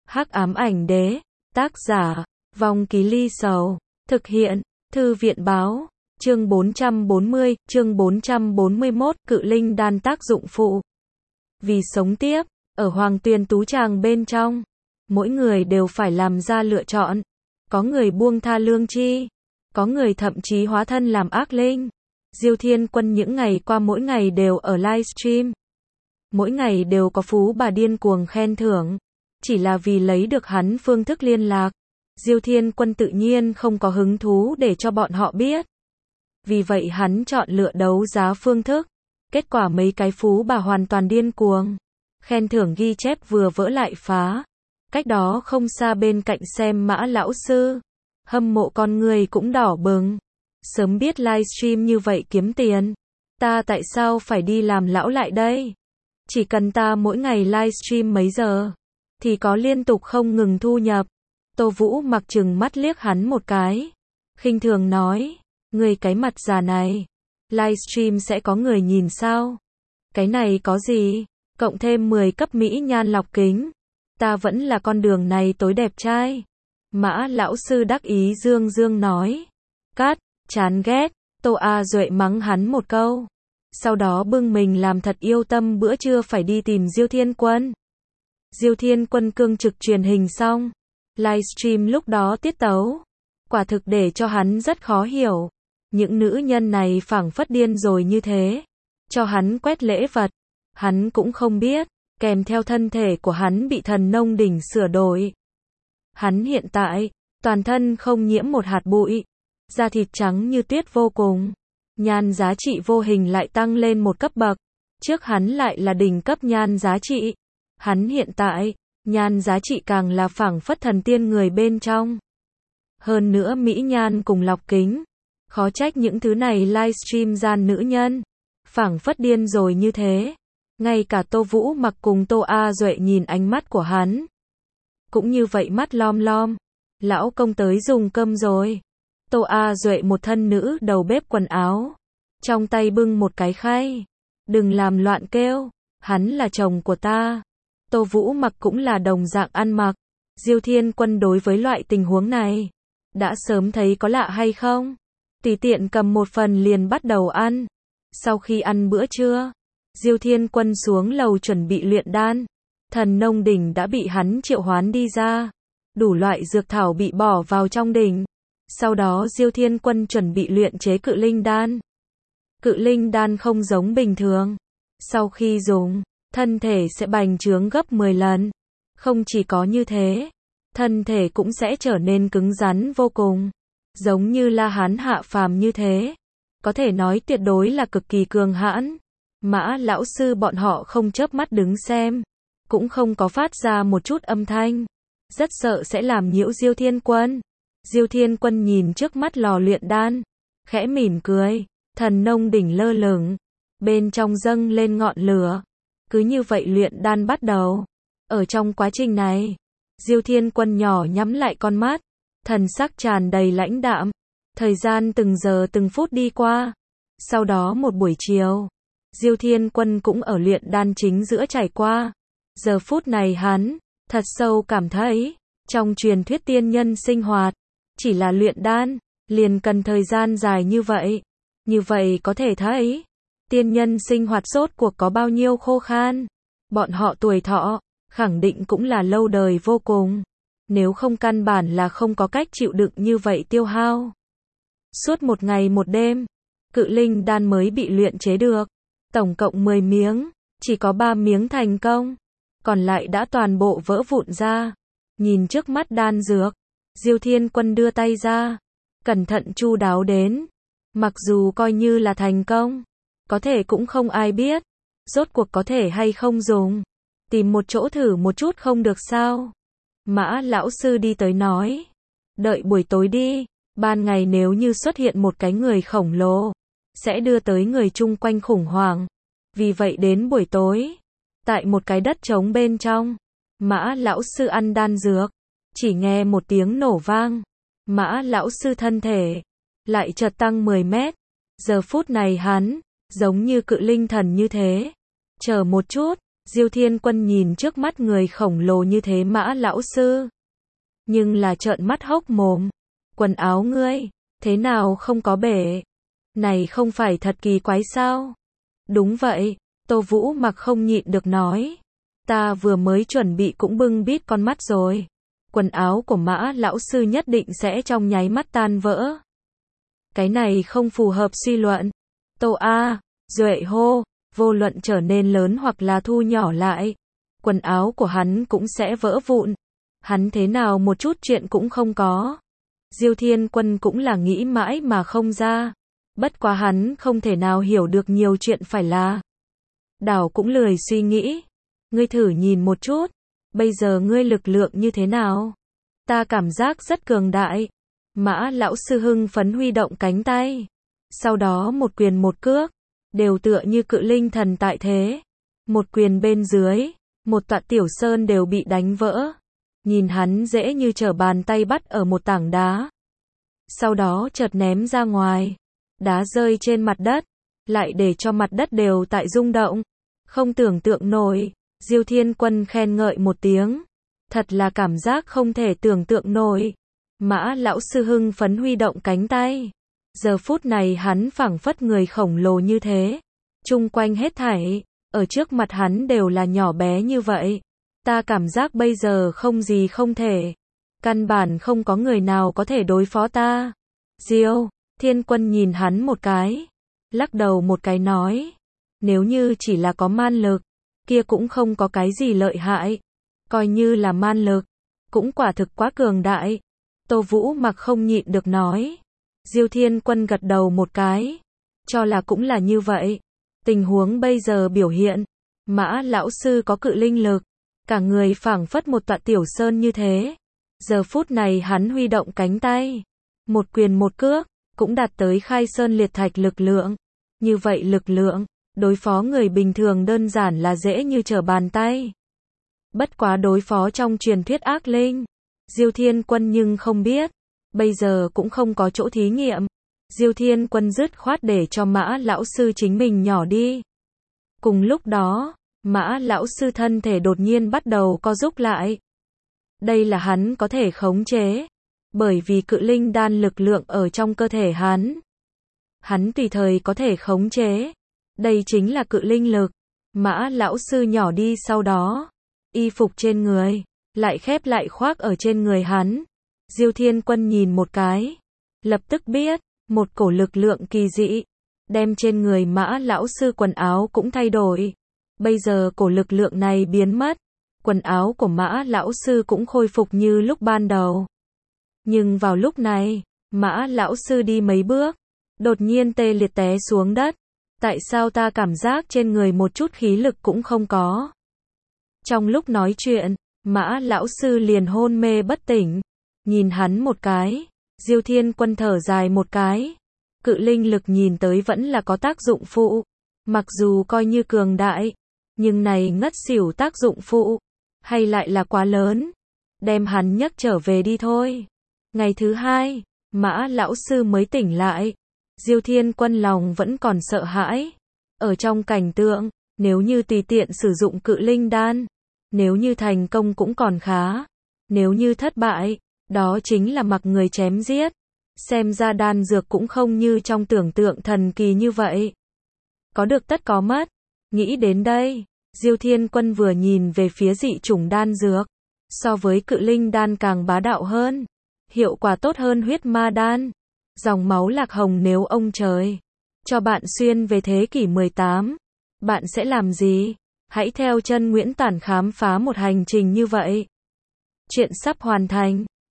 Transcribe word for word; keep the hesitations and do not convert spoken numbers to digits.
Hắc ám ảnh đế, tác giả, Vong Ký Ly Sầu, thực hiện, Thư viện báo, chương bốn trăm bốn mươi, chương bốn trăm bốn mươi mốt, cự linh đan tác dụng phụ. Vì sống tiếp, ở Hoàng Tuyền Tú Tràng bên trong, mỗi người đều phải làm ra lựa chọn. Có người buông tha lương tri, có người thậm chí hóa thân làm ác linh. Diêu Thiên Quân những ngày qua mỗi ngày đều ở livestream. Mỗi ngày đều có phú bà điên cuồng khen thưởng. Chỉ là vì lấy được hắn phương thức liên lạc. Diêu Thiên Quân tự nhiên không có hứng thú để cho bọn họ biết. Vì vậy hắn chọn lựa đấu giá phương thức. Kết quả mấy cái phú bà hoàn toàn điên cuồng. Khen thưởng ghi chép vừa vỡ lại phá. Cách đó không xa bên cạnh xem Mã lão sư. Hâm mộ con người cũng đỏ bừng. Sớm biết livestream như vậy kiếm tiền. Ta tại sao phải đi làm lão lại đây? Chỉ cần ta mỗi ngày livestream mấy giờ, thì có liên tục không ngừng thu nhập. Tô Vũ mặc chừng mắt liếc hắn một cái. Khinh thường nói, người cái mặt già này, livestream sẽ có người nhìn sao? Cái này có gì? Cộng thêm mười cấp mỹ nhan lọc kính. Ta vẫn là con đường này tối đẹp trai. Mã lão sư đắc ý dương dương nói. Cát, chán ghét. Tô A Duệ mắng hắn một câu. Sau đó bưng mình làm thật yêu tâm bữa trưa phải đi tìm Diêu Thiên Quân. Diêu Thiên Quân cương trực truyền hình xong. Livestream lúc đó tiết tấu. Quả thực để cho hắn rất khó hiểu. Những nữ nhân này phảng phất điên rồi như thế. Cho hắn quét lễ vật. Hắn cũng không biết. Kèm theo thân thể của hắn bị thần nông đỉnh sửa đổi. Hắn hiện tại, toàn thân không nhiễm một hạt bụi. Da thịt trắng như tuyết vô cùng. Nhan giá trị vô hình lại tăng lên một cấp bậc. Trước hắn lại là đỉnh cấp nhan giá trị. Hắn hiện tại, nhan giá trị càng là phảng phất thần tiên người bên trong. Hơn nữa mỹ nhan cùng lọc kính. Khó trách những thứ này livestream gian nữ nhân. Phảng phất điên rồi như thế. Ngay cả Tô Vũ mặc cùng Tô A Duệ nhìn ánh mắt của hắn. Cũng như vậy mắt lom lom. Lão công tới dùng cơm rồi. Tô A Duệ một thân nữ đầu bếp quần áo. Trong tay bưng một cái khay. Đừng làm loạn kêu. Hắn là chồng của ta. Tô Vũ mặc cũng là đồng dạng ăn mặc. Diêu Thiên Quân đối với loại tình huống này. Đã sớm thấy có lạ hay không? Tùy tiện cầm một phần liền bắt đầu ăn. Sau khi ăn bữa trưa. Diêu Thiên Quân xuống lầu chuẩn bị luyện đan. Thần nông đỉnh đã bị hắn triệu hoán đi ra. Đủ loại dược thảo bị bỏ vào trong đỉnh. Sau đó Diêu Thiên Quân chuẩn bị luyện chế cự linh đan. Cự linh đan không giống bình thường. Sau khi dùng, thân thể sẽ bành trướng gấp mười lần. Không chỉ có như thế, thân thể cũng sẽ trở nên cứng rắn vô cùng. Giống như La Hán hạ phàm như thế. Có thể nói tuyệt đối là cực kỳ cường hãn. Mã lão sư bọn họ không chớp mắt đứng xem. Cũng không có phát ra một chút âm thanh. Rất sợ sẽ làm nhiễu Diêu Thiên Quân. Diêu Thiên Quân nhìn trước mắt lò luyện đan. Khẽ mỉm cười. Thần nông đỉnh lơ lửng. Bên trong dâng lên ngọn lửa. Cứ như vậy luyện đan bắt đầu. Ở trong quá trình này, Diêu Thiên Quân nhỏ nhắm lại con mắt. Thần sắc tràn đầy lãnh đạm. Thời gian từng giờ từng phút đi qua. Sau đó một buổi chiều, Diêu Thiên Quân cũng ở luyện đan chính giữa trải qua. Giờ phút này hắn, thật sâu cảm thấy, trong truyền thuyết tiên nhân sinh hoạt, chỉ là luyện đan, liền cần thời gian dài như vậy. Như vậy có thể thấy, tiên nhân sinh hoạt rốt cuộc có bao nhiêu khô khan. Bọn họ tuổi thọ, khẳng định cũng là lâu đời vô cùng. Nếu không căn bản là không có cách chịu đựng như vậy tiêu hao. Suốt một ngày một đêm, cự linh đan mới bị luyện chế được. Tổng cộng mười miếng, chỉ có ba miếng thành công. Còn lại đã toàn bộ vỡ vụn ra. Nhìn trước mắt đan dược, Diêu Thiên Quân đưa tay ra. Cẩn thận chu đáo đến. Mặc dù coi như là thành công, có thể cũng không ai biết. Rốt cuộc có thể hay không dùng. Tìm một chỗ thử một chút không được sao? Mã lão sư đi tới nói. Đợi buổi tối đi. Ban ngày nếu như xuất hiện một cái người khổng lồ, sẽ đưa tới người chung quanh khủng hoảng. Vì vậy đến buổi tối, tại một cái đất trống bên trong, Mã lão sư ăn đan dược, chỉ nghe một tiếng nổ vang. Mã lão sư thân thể lại chợt tăng mười mét. Giờ phút này hắn giống như cự linh thần như thế. Chờ một chút, Diêu Thiên Quân nhìn trước mắt người khổng lồ như thế Mã lão sư. Nhưng là trợn mắt hốc mồm. Quần áo ngươi, thế nào không có bể? Này không phải thật kỳ quái sao? Đúng vậy, Tô Vũ Mặc không nhịn được nói. Ta vừa mới chuẩn bị cũng bưng bít con mắt rồi. Quần áo của Mã lão sư nhất định sẽ trong nháy mắt tan vỡ. Cái này không phù hợp suy luận. Tô A, Duệ hô, vô luận trở nên lớn hoặc là thu nhỏ lại, quần áo của hắn cũng sẽ vỡ vụn. Hắn thế nào một chút chuyện cũng không có. Diêu Thiên Quân cũng là nghĩ mãi mà không ra. Bất quá hắn không thể nào hiểu được nhiều chuyện phải là. Đảo cũng lười suy nghĩ. Ngươi thử nhìn một chút. Bây giờ ngươi lực lượng như thế nào? Ta cảm giác rất cường đại. Mã lão sư hưng phấn huy động cánh tay. Sau đó một quyền một cước. Đều tựa như cự linh thần tại thế. Một quyền bên dưới. Một tọa tiểu sơn đều bị đánh vỡ. Nhìn hắn dễ như trở bàn tay bắt ở một tảng đá. Sau đó chợt ném ra ngoài. Đá rơi trên mặt đất. Lại để cho mặt đất đều tại rung động. Không tưởng tượng nổi. Diêu Thiên Quân khen ngợi một tiếng. Thật là cảm giác không thể tưởng tượng nổi. Mã lão sư hưng phấn huy động cánh tay. Giờ phút này hắn phảng phất người khổng lồ như thế. Chung quanh hết thảy. Ở trước mặt hắn đều là nhỏ bé như vậy. Ta cảm giác bây giờ không gì không thể. Căn bản không có người nào có thể đối phó ta. Diêu Thiên Quân nhìn hắn một cái. Lắc đầu một cái nói. Nếu như chỉ là có man lực. Kia cũng không có cái gì lợi hại. Coi như là man lực. Cũng quả thực quá cường đại. Tô Vũ Mặc không nhịn được nói. Diêu Thiên Quân gật đầu một cái. Cho là cũng là như vậy. Tình huống bây giờ biểu hiện. Mã lão sư có cự linh lực. Cả người phảng phất một tọa tiểu sơn như thế. Giờ phút này hắn huy động cánh tay. Một quyền một cước. Cũng đạt tới khai sơn liệt thạch lực lượng. Như vậy lực lượng. Đối phó người bình thường đơn giản là dễ như trở bàn tay. Bất quá đối phó trong truyền thuyết ác linh. Diêu Thiên Quân nhưng không biết. Bây giờ cũng không có chỗ thí nghiệm. Diêu Thiên Quân dứt khoát để cho Mã lão sư chính mình nhỏ đi. Cùng lúc đó, Mã lão sư thân thể đột nhiên bắt đầu co rúm lại. Đây là hắn có thể khống chế. Bởi vì cự linh đan lực lượng ở trong cơ thể hắn. Hắn tùy thời có thể khống chế. Đây chính là cự linh lực. Mã lão sư nhỏ đi sau đó. Y phục trên người. Lại khép lại khoác ở trên người hắn. Diêu Thiên Quân nhìn một cái. Lập tức biết. Một cổ lực lượng kỳ dị. Đem trên người Mã lão sư quần áo cũng thay đổi. Bây giờ cổ lực lượng này biến mất. Quần áo của Mã lão sư cũng khôi phục như lúc ban đầu. Nhưng vào lúc này. Mã lão sư đi mấy bước. Đột nhiên tê liệt té xuống đất. Tại sao ta cảm giác trên người một chút khí lực cũng không có? Trong lúc nói chuyện, Mã lão sư liền hôn mê bất tỉnh. Nhìn hắn một cái. Diêu Thiên Quân thở dài một cái. Cự linh lực nhìn tới vẫn là có tác dụng phụ. Mặc dù coi như cường đại. Nhưng này ngất xỉu tác dụng phụ. Hay lại là quá lớn. Đem hắn nhấc trở về đi thôi. Ngày thứ hai, Mã lão sư mới tỉnh lại. Diêu Thiên Quân lòng vẫn còn sợ hãi. Ở trong cảnh tượng, nếu như tùy tiện sử dụng cự linh đan. Nếu như thành công cũng còn khá. Nếu như thất bại, đó chính là mặc người chém giết. Xem ra đan dược cũng không như trong tưởng tượng thần kỳ như vậy. Có được tất có mất. Nghĩ đến đây, Diêu Thiên Quân vừa nhìn về phía dị chủng đan dược. So với cự linh đan càng bá đạo hơn. Hiệu quả tốt hơn huyết ma đan. Dòng máu lạc hồng nếu ông trời cho bạn xuyên về thế kỷ mười tám. Bạn sẽ làm gì? Hãy theo chân Nguyễn Tản khám phá một hành trình như vậy. Chuyện sắp hoàn thành.